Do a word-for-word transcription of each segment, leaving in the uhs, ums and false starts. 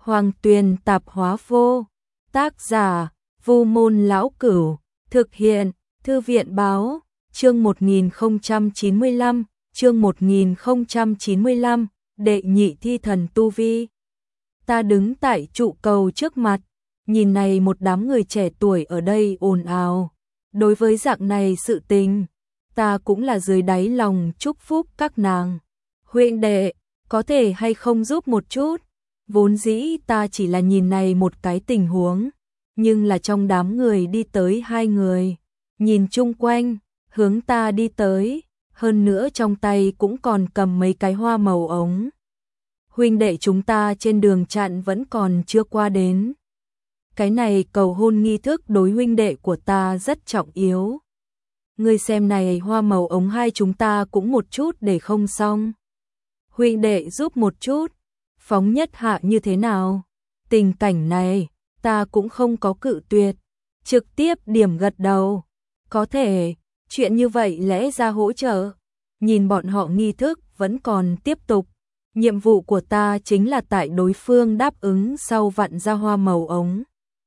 Hoàng Tuyền Tạp Hóa Vô. Tác giả: Vu Môn Lão Cửu. Thực hiện: Thư viện Báo. Chương một nghìn không trăm chín mươi lăm, chương một nghìn không trăm chín mươi lăm, đệ nhị thi thần tu vi. Ta đứng tại trụ cầu trước mặt, nhìn này một đám người trẻ tuổi ở đây ồn ào. Đối với dạng này sự tình, ta cũng là dưới đáy lòng chúc phúc các nàng. Huynh đệ, có thể hay không giúp một chút? Vốn dĩ ta chỉ là nhìn này một cái tình huống, nhưng là trong đám người đi tới hai người, nhìn chung quanh, hướng ta đi tới, hơn nữa trong tay cũng còn cầm mấy cái hoa màu ống. Huynh đệ chúng ta trên đường chặn vẫn còn chưa qua đến. Cái này cầu hôn nghi thức đối huynh đệ của ta rất trọng yếu. Ngươi xem này hoa màu ống hai chúng ta cũng một chút để không xong. Huynh đệ giúp một chút, phóng nhất hạ như thế nào? Tình cảnh này, ta cũng không có cự tuyệt, trực tiếp điểm gật đầu. Có thể, chuyện như vậy lẽ ra hỗ trợ. Nhìn bọn họ nghi thức vẫn còn tiếp tục. Nhiệm vụ của ta chính là tại đối phương đáp ứng sau vặn ra hoa màu ống.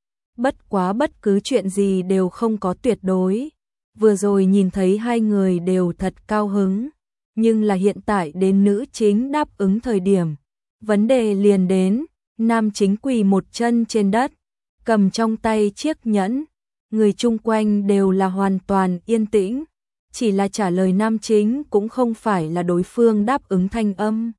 Bất quá bất cứ chuyện gì đều không có tuyệt đối. Vừa rồi nhìn thấy hai người đều thật cao hứng, nhưng là hiện tại đến nữ chính đáp ứng thời điểm. Vấn đề liền đến, nam chính quỳ một chân trên đất, cầm trong tay chiếc nhẫn. Người chung quanh đều là hoàn toàn yên tĩnh, chỉ là trả lời nam chính cũng không phải là đối phương đáp ứng thanh âm,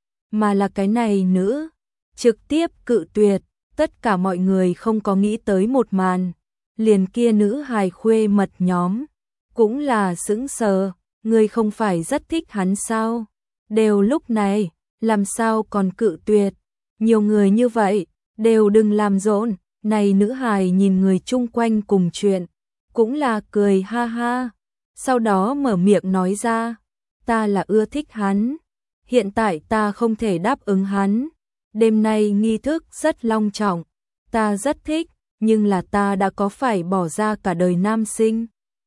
mà là cái này nữ trực tiếp cự tuyệt. Tất cả mọi người không có nghĩ tới một màn, liền kia nữ hài khuê mật nhóm cũng là sững sờ. Ngươi không phải rất thích hắn sao? Đều lúc này, làm sao còn cự tuyệt? Nhiều người như vậy, đều đừng làm rộn. Này nữ hài nhìn người chung quanh cùng chuyện, cũng là cười ha ha. Sau đó mở miệng nói ra, ta là ưa thích hắn, hiện tại ta không thể đáp ứng hắn. Đêm nay nghi thức rất long trọng, ta rất thích, nhưng là ta đã có phải bỏ ra cả đời nam sinh.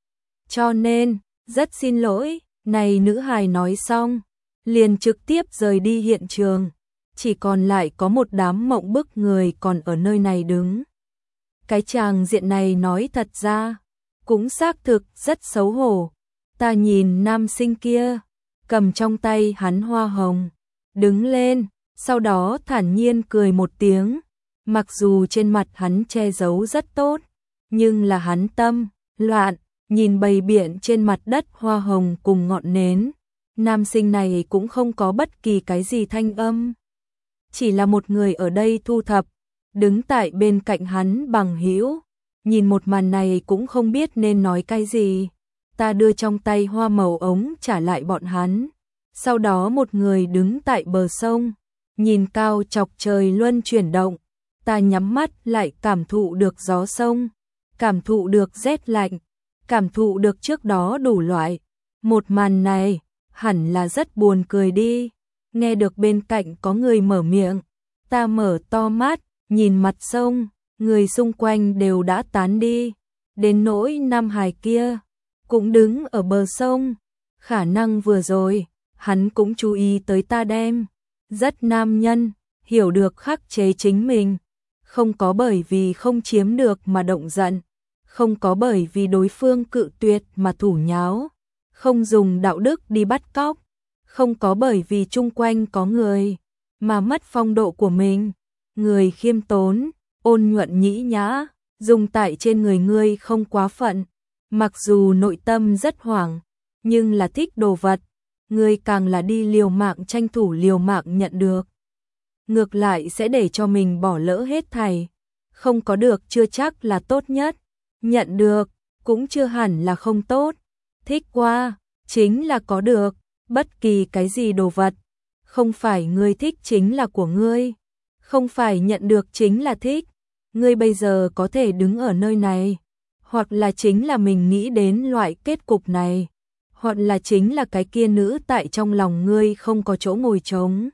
Cho nên, rất xin lỗi. Này nữ hài nói xong, liền trực tiếp rời đi hiện trường. Chỉ còn lại có một đám mộng bức người còn ở nơi này đứng. Cái chàng diện này nói thật ra, cũng xác thực rất xấu hổ. Ta nhìn nam sinh kia, cầm trong tay hắn hoa hồng, đứng lên, sau đó thản nhiên cười một tiếng. Mặc dù trên mặt hắn che giấu rất tốt, nhưng là hắn tâm loạn, nhìn bầy biện trên mặt đất hoa hồng cùng ngọn nến. Nam sinh này cũng không có bất kỳ cái gì thanh âm, chỉ là một người ở đây thu thập. Đứng tại bên cạnh hắn bằng hữu, nhìn một màn này cũng không biết nên nói cái gì. Ta đưa trong tay hoa màu ống trả lại bọn hắn. Sau đó một người đứng tại bờ sông, nhìn cao chọc trời luân chuyển động. Ta nhắm mắt lại cảm thụ được gió sông, cảm thụ được rét lạnh, cảm thụ được trước đó đủ loại. Một màn này, hẳn là rất buồn cười đi. Nghe được bên cạnh có người mở miệng, ta mở to mắt, nhìn mặt sông, người xung quanh đều đã tán đi. Đến nỗi nam hài kia, cũng đứng ở bờ sông. Khả năng vừa rồi, hắn cũng chú ý tới ta đem. Rất nam nhân, hiểu được khắc chế chính mình. Không có bởi vì không chiếm được mà động giận. Không có bởi vì đối phương cự tuyệt mà thủ nháo. Không dùng đạo đức đi bắt cóc. Không có bởi vì chung quanh có người mà mất phong độ của mình. Người khiêm tốn, ôn nhuận nhĩ nhã, dùng tại trên người ngươi không quá phận. Mặc dù nội tâm rất hoảng, nhưng là thích đồ vật, ngươi càng là đi liều mạng tranh thủ liều mạng nhận được. Ngược lại sẽ để cho mình bỏ lỡ hết thảy. Không có được chưa chắc là tốt nhất, nhận được cũng chưa hẳn là không tốt. Thích qua, chính là có được. Bất kỳ cái gì đồ vật, không phải ngươi thích chính là của ngươi. Không phải nhận được chính là thích. Ngươi bây giờ có thể đứng ở nơi này, hoặc là chính là mình nghĩ đến loại kết cục này, hoặc là chính là cái kia nữ tại trong lòng ngươi không có chỗ ngồi trống.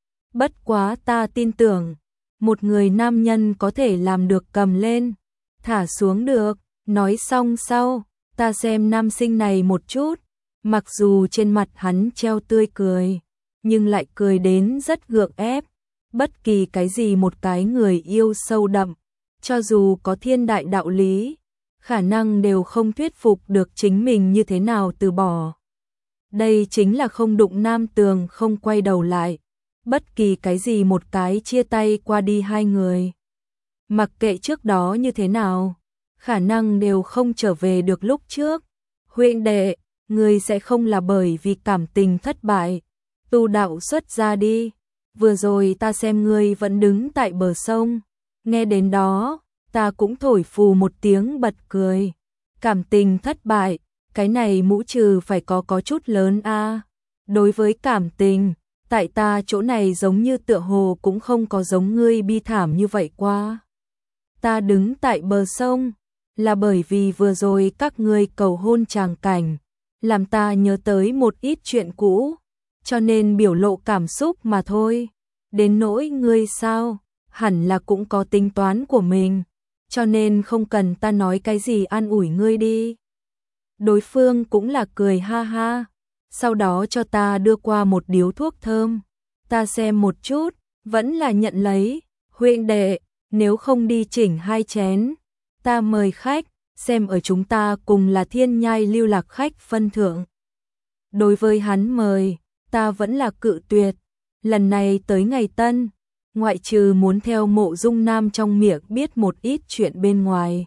Bất quá ta tin tưởng, một người nam nhân có thể làm được cầm lên, thả xuống được. Nói xong sau, ta xem nam sinh này một chút, mặc dù trên mặt hắn treo tươi cười, nhưng lại cười đến rất gượng ép. Bất kỳ cái gì một cái người yêu sâu đậm, cho dù có thiên đại đạo lý, khả năng đều không thuyết phục được chính mình như thế nào từ bỏ. Đây chính là không đụng nam tường không quay đầu lại. Bất kỳ cái gì một cái chia tay qua đi hai người. Mặc kệ trước đó như thế nào, khả năng đều không trở về được lúc trước. Huynh đệ, ngươi sẽ không là bởi vì cảm tình thất bại, tu đạo xuất ra đi. Vừa rồi ta xem ngươi vẫn đứng tại bờ sông, nghe đến đó, ta cũng thổi phù một tiếng bật cười. Cảm tình thất bại, cái này mũ trừ phải có có chút lớn a. Đối với cảm tình, tại ta chỗ này giống như tựa hồ cũng không có giống ngươi bi thảm như vậy qua. Ta đứng tại bờ sông, là bởi vì vừa rồi các ngươi cầu hôn tràng cảnh, làm ta nhớ tới một ít chuyện cũ, cho nên biểu lộ cảm xúc mà thôi. Đến nỗi ngươi sao, hẳn là cũng có tính toán của mình, cho nên không cần ta nói cái gì an ủi ngươi đi. Đối phương cũng là cười ha ha, sau đó cho ta đưa qua một điếu thuốc thơm. Ta xem một chút, vẫn là nhận lấy. Huynh đệ, nếu không đi chỉnh hai chén, ta mời khách, xem ở chúng ta cùng là thiên nhai lưu lạc khách phân thượng. Đối với hắn mời, ta vẫn là cự tuyệt. Lần này tới ngày Tân, ngoại trừ muốn theo Mộ Dung Nam trong miệng biết một ít chuyện bên ngoài,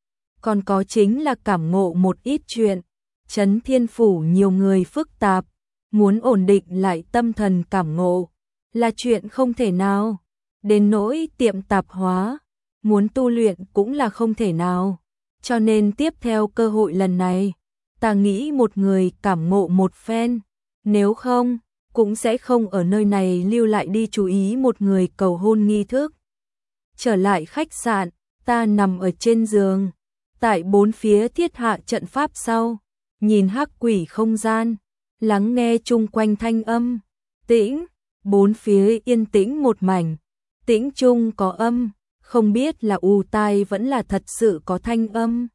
còn có chính là cảm ngộ một ít chuyện. Trấn Thiên Phủ nhiều người phức tạp, muốn ổn định lại tâm thần cảm ngộ, là chuyện không thể nào. Đến nỗi tiệm tạp hóa, muốn tu luyện cũng là không thể nào. Cho nên tiếp theo cơ hội lần này, ta nghĩ một người cảm ngộ một phen, nếu không, cũng sẽ không ở nơi này lưu lại đi chú ý một người cầu hôn nghi thức. Trở lại khách sạn, ta nằm ở trên giường, tại bốn phía thiết hạ trận pháp sau, nhìn hắc quỷ không gian, lắng nghe chung quanh thanh âm, tĩnh, bốn phía yên tĩnh một mảnh, tĩnh chung có âm, không biết là ù tai vẫn là thật sự có thanh âm.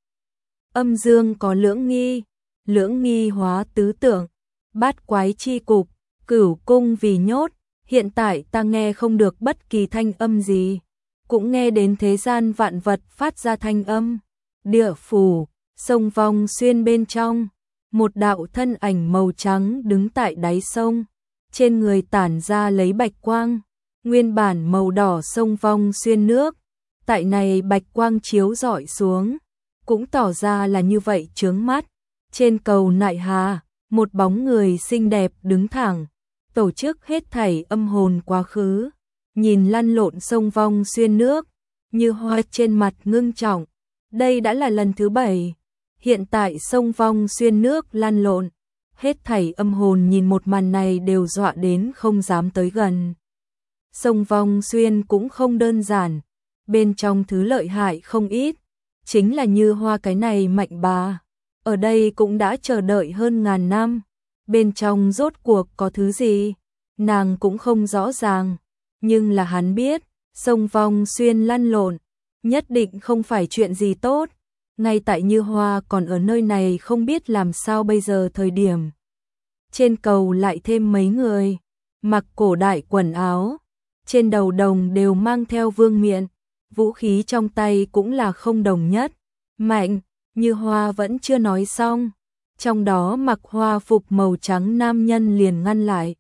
Âm dương có lưỡng nghi, lưỡng nghi hóa tứ tưởng, bát quái chi cục, cửu cung vì nhốt, hiện tại ta nghe không được bất kỳ thanh âm gì, cũng nghe đến thế gian vạn vật phát ra thanh âm. Địa phủ, sông Vong Xuyên bên trong, một đạo thân ảnh màu trắng đứng tại đáy sông, trên người tản ra lấy bạch quang, nguyên bản màu đỏ sông Vong Xuyên nước, tại này bạch quang chiếu rọi xuống, cũng tỏ ra là như vậy chướng mắt. Trên cầu nại hà, một bóng người xinh đẹp đứng thẳng, tổ chức hết thảy âm hồn quá khứ, nhìn lăn lộn sông Vong Xuyên nước, như hoa trên mặt ngưng trọng. Đây đã là lần thứ bảy, hiện tại sông Vong Xuyên nước lăn lộn, hết thảy âm hồn nhìn một màn này đều dọa đến không dám tới gần. Sông Vong Xuyên cũng không đơn giản, bên trong thứ lợi hại không ít, chính là như hoa cái này mạnh bà, ở đây cũng đã chờ đợi hơn ngàn năm, bên trong rốt cuộc có thứ gì, nàng cũng không rõ ràng, nhưng là hắn biết, sông Vong Xuyên lăn lộn, nhất định không phải chuyện gì tốt, ngay tại Như Hoa còn ở nơi này không biết làm sao bây giờ thời điểm. Trên cầu lại thêm mấy người, mặc cổ đại quần áo, trên đầu đồng đều mang theo vương miện, vũ khí trong tay cũng là không đồng nhất, mạnh, Như Hoa vẫn chưa nói xong, trong đó mặc hoa phục màu trắng nam nhân liền ngăn lại.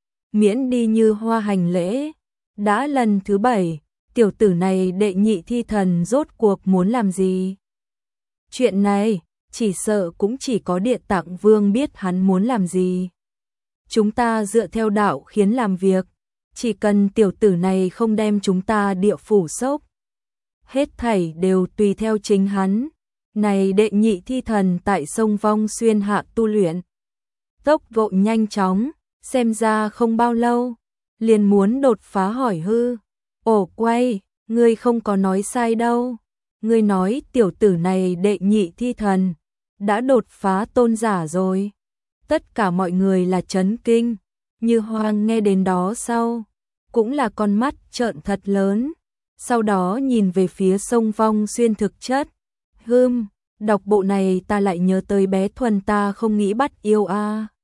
Miễn đi Như Hoa hành lễ, đã lần thứ bảy, tiểu tử này đệ nhị thi thần rốt cuộc muốn làm gì? Chuyện này, chỉ sợ cũng chỉ có Địa Tạng Vương biết hắn muốn làm gì. Chúng ta dựa theo đạo khiến làm việc, chỉ cần tiểu tử này không đem chúng ta địa phủ sốc. Hết thảy đều tùy theo chính hắn. Này đệ nhị thi thần tại sông Vong Xuyên hạ tu luyện. Tốc độ nhanh chóng, xem ra không bao lâu, liền muốn đột phá hỏi hư. Ổ quay, ngươi không có nói sai đâu. Ngươi nói tiểu tử này đệ nhị thi thần, đã đột phá tôn giả rồi. Tất cả mọi người là chấn kinh, Như Hoa nghe đến đó sau, cũng là con mắt trợn thật lớn, sau đó nhìn về phía sông Vong Xuyên thực chất. Hừm, đọc bộ này ta lại nhớ tới bé Thuần ta không nghĩ bắt yêu a.